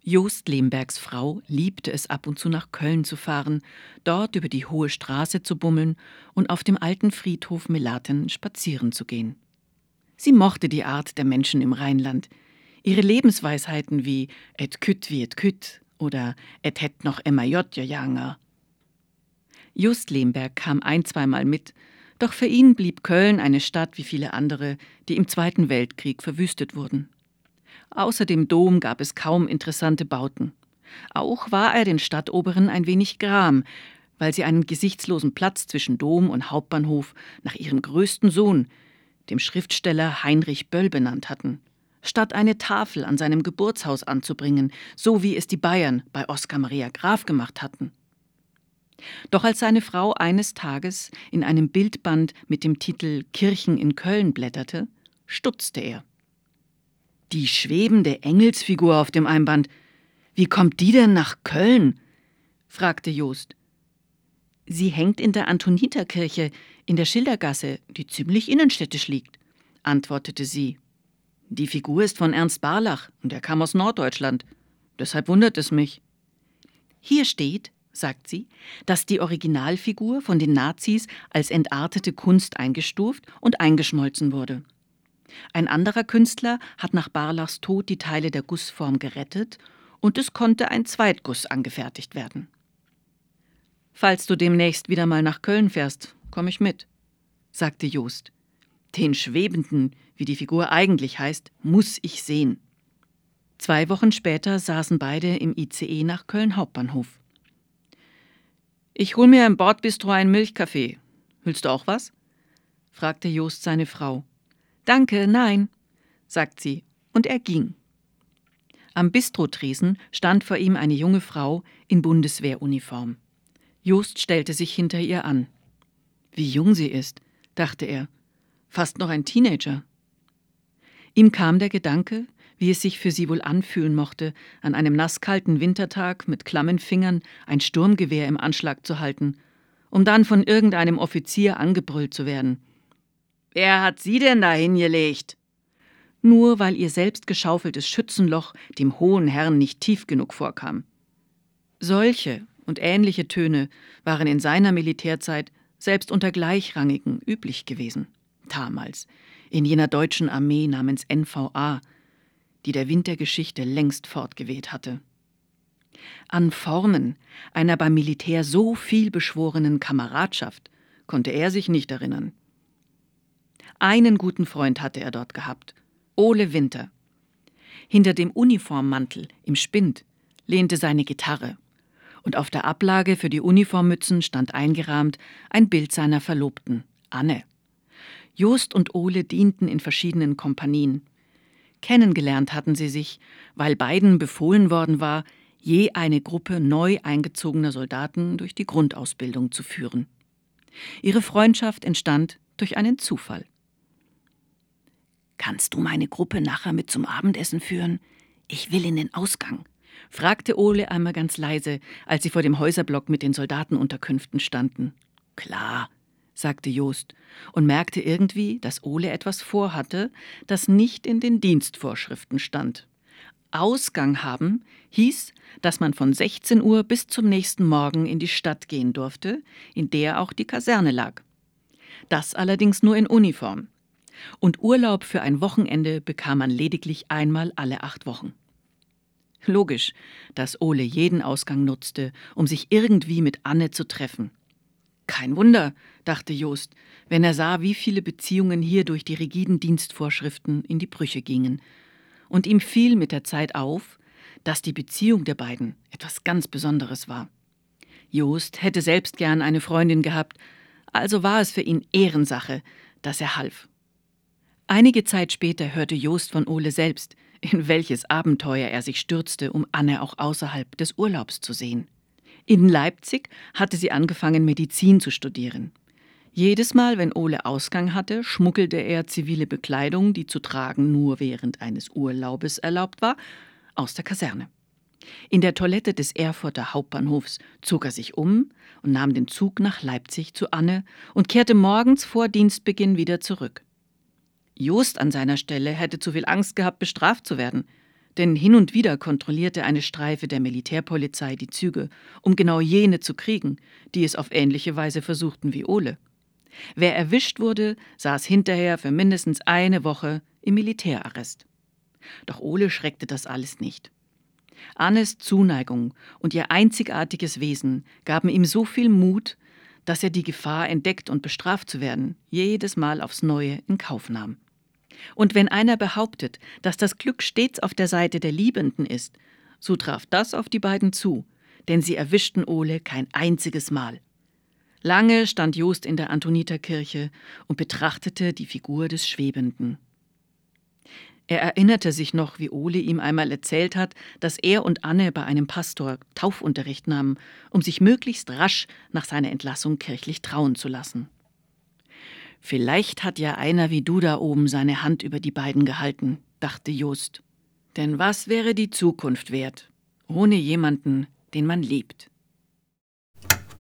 Jost Lembergs Frau liebte es ab und zu nach Köln zu fahren, dort über die Hohe Straße zu bummeln und auf dem alten Friedhof Melaten spazieren zu gehen. Sie mochte die Art der Menschen im Rheinland, ihre Lebensweisheiten wie et kütt wie et kütt oder et het noch emma jott janger. Jost Lemberg kam zweimal mit, doch für ihn blieb Köln eine Stadt wie viele andere, die im Zweiten Weltkrieg verwüstet wurden. Außer dem Dom gab es kaum interessante Bauten. Auch war er den Stadtoberen ein wenig gram, weil sie einen gesichtslosen Platz zwischen Dom und Hauptbahnhof nach ihrem größten Sohn, dem Schriftsteller Heinrich Böll, benannt hatten, statt eine Tafel an seinem Geburtshaus anzubringen, so wie es die Bayern bei Oskar Maria Graf gemacht hatten. Doch als seine Frau eines Tages in einem Bildband mit dem Titel »Kirchen in Köln« blätterte, stutzte er. »Die schwebende Engelsfigur auf dem Einband, wie kommt die denn nach Köln?« fragte Jost. »Sie hängt in der Antoniterkirche in der Schildergasse, die ziemlich innenstädtisch liegt«, antwortete sie. »Die Figur ist von Ernst Barlach und er kam aus Norddeutschland. Deshalb wundert es mich.« »Hier steht«, sagt sie, »dass die Originalfigur von den Nazis als entartete Kunst eingestuft und eingeschmolzen wurde. Ein anderer Künstler hat nach Barlachs Tod die Teile der Gussform gerettet und es konnte ein Zweitguss angefertigt werden. »Falls du demnächst wieder mal nach Köln fährst, komme ich mit«, sagte Jost. »Den Schwebenden, wie die Figur eigentlich heißt, muss ich sehen.« 2 Wochen später saßen beide im ICE nach Köln Hauptbahnhof. »Ich hol mir im Bordbistro einen Milchkaffee. Willst du auch was?« fragte Jost seine Frau. »Danke, nein«, sagt sie, und er ging. Am Bistrotresen stand vor ihm eine junge Frau in Bundeswehruniform. Jost stellte sich hinter ihr an. Wie jung sie ist, dachte er. Fast noch ein Teenager. Ihm kam der Gedanke, wie es sich für sie wohl anfühlen mochte, an einem nasskalten Wintertag mit klammen Fingern ein Sturmgewehr im Anschlag zu halten, um dann von irgendeinem Offizier angebrüllt zu werden. »Wer hat Sie denn da hingelegt?« Nur weil ihr selbst geschaufeltes Schützenloch dem hohen Herrn nicht tief genug vorkam. Solche und ähnliche Töne waren in seiner Militärzeit selbst unter Gleichrangigen üblich gewesen. Damals, in jener deutschen Armee namens NVA, die der Wind der Geschichte längst fortgeweht hatte. An Formen einer beim Militär so viel beschworenen Kameradschaft konnte er sich nicht erinnern. Einen guten Freund hatte er dort gehabt, Ole Winter. Hinter dem Uniformmantel im Spind lehnte seine Gitarre und auf der Ablage für die Uniformmützen stand eingerahmt ein Bild seiner Verlobten, Anne. Jost und Ole dienten in verschiedenen Kompanien. Kennengelernt hatten sie sich, weil beiden befohlen worden war, je eine Gruppe neu eingezogener Soldaten durch die Grundausbildung zu führen. Ihre Freundschaft entstand durch einen Zufall. »Kannst du meine Gruppe nachher mit zum Abendessen führen? Ich will in den Ausgang«, fragte Ole einmal ganz leise, als sie vor dem Häuserblock mit den Soldatenunterkünften standen. »Klar«, sagte Jost und merkte irgendwie, dass Ole etwas vorhatte, das nicht in den Dienstvorschriften stand. Ausgang haben hieß, dass man von 16 Uhr bis zum nächsten Morgen in die Stadt gehen durfte, in der auch die Kaserne lag. Das allerdings nur in Uniform. Und Urlaub für ein Wochenende bekam man lediglich einmal alle 8 Wochen. Logisch, dass Ole jeden Ausgang nutzte, um sich irgendwie mit Anne zu treffen. Kein Wunder, dachte Jost, wenn er sah, wie viele Beziehungen hier durch die rigiden Dienstvorschriften in die Brüche gingen. Und ihm fiel mit der Zeit auf, dass die Beziehung der beiden etwas ganz Besonderes war. Jost hätte selbst gern eine Freundin gehabt, also war es für ihn Ehrensache, dass er half. Einige Zeit später hörte Jost von Ole selbst, in welches Abenteuer er sich stürzte, um Anne auch außerhalb des Urlaubs zu sehen. In Leipzig hatte sie angefangen, Medizin zu studieren. Jedes Mal, wenn Ole Ausgang hatte, schmuggelte er zivile Bekleidung, die zu tragen nur während eines Urlaubes erlaubt war, aus der Kaserne. In der Toilette des Erfurter Hauptbahnhofs zog er sich um und nahm den Zug nach Leipzig zu Anne und kehrte morgens vor Dienstbeginn wieder zurück. Jost an seiner Stelle hätte zu viel Angst gehabt, bestraft zu werden. Denn hin und wieder kontrollierte eine Streife der Militärpolizei die Züge, um genau jene zu kriegen, die es auf ähnliche Weise versuchten wie Ole. Wer erwischt wurde, saß hinterher für mindestens eine Woche im Militärarrest. Doch Ole schreckte das alles nicht. Annes Zuneigung und ihr einzigartiges Wesen gaben ihm so viel Mut, dass er die Gefahr, entdeckt und bestraft zu werden, jedes Mal aufs Neue in Kauf nahm. Und wenn einer behauptet, dass das Glück stets auf der Seite der Liebenden ist, so traf das auf die beiden zu, denn sie erwischten Ole kein einziges Mal. Lange stand Jost in der Antoniterkirche und betrachtete die Figur des Schwebenden. Er erinnerte sich noch, wie Ole ihm einmal erzählt hat, dass er und Anne bei einem Pastor Taufunterricht nahmen, um sich möglichst rasch nach seiner Entlassung kirchlich trauen zu lassen. »Vielleicht hat ja einer wie du da oben seine Hand über die beiden gehalten«, dachte Jost. »Denn was wäre die Zukunft wert, ohne jemanden, den man liebt?«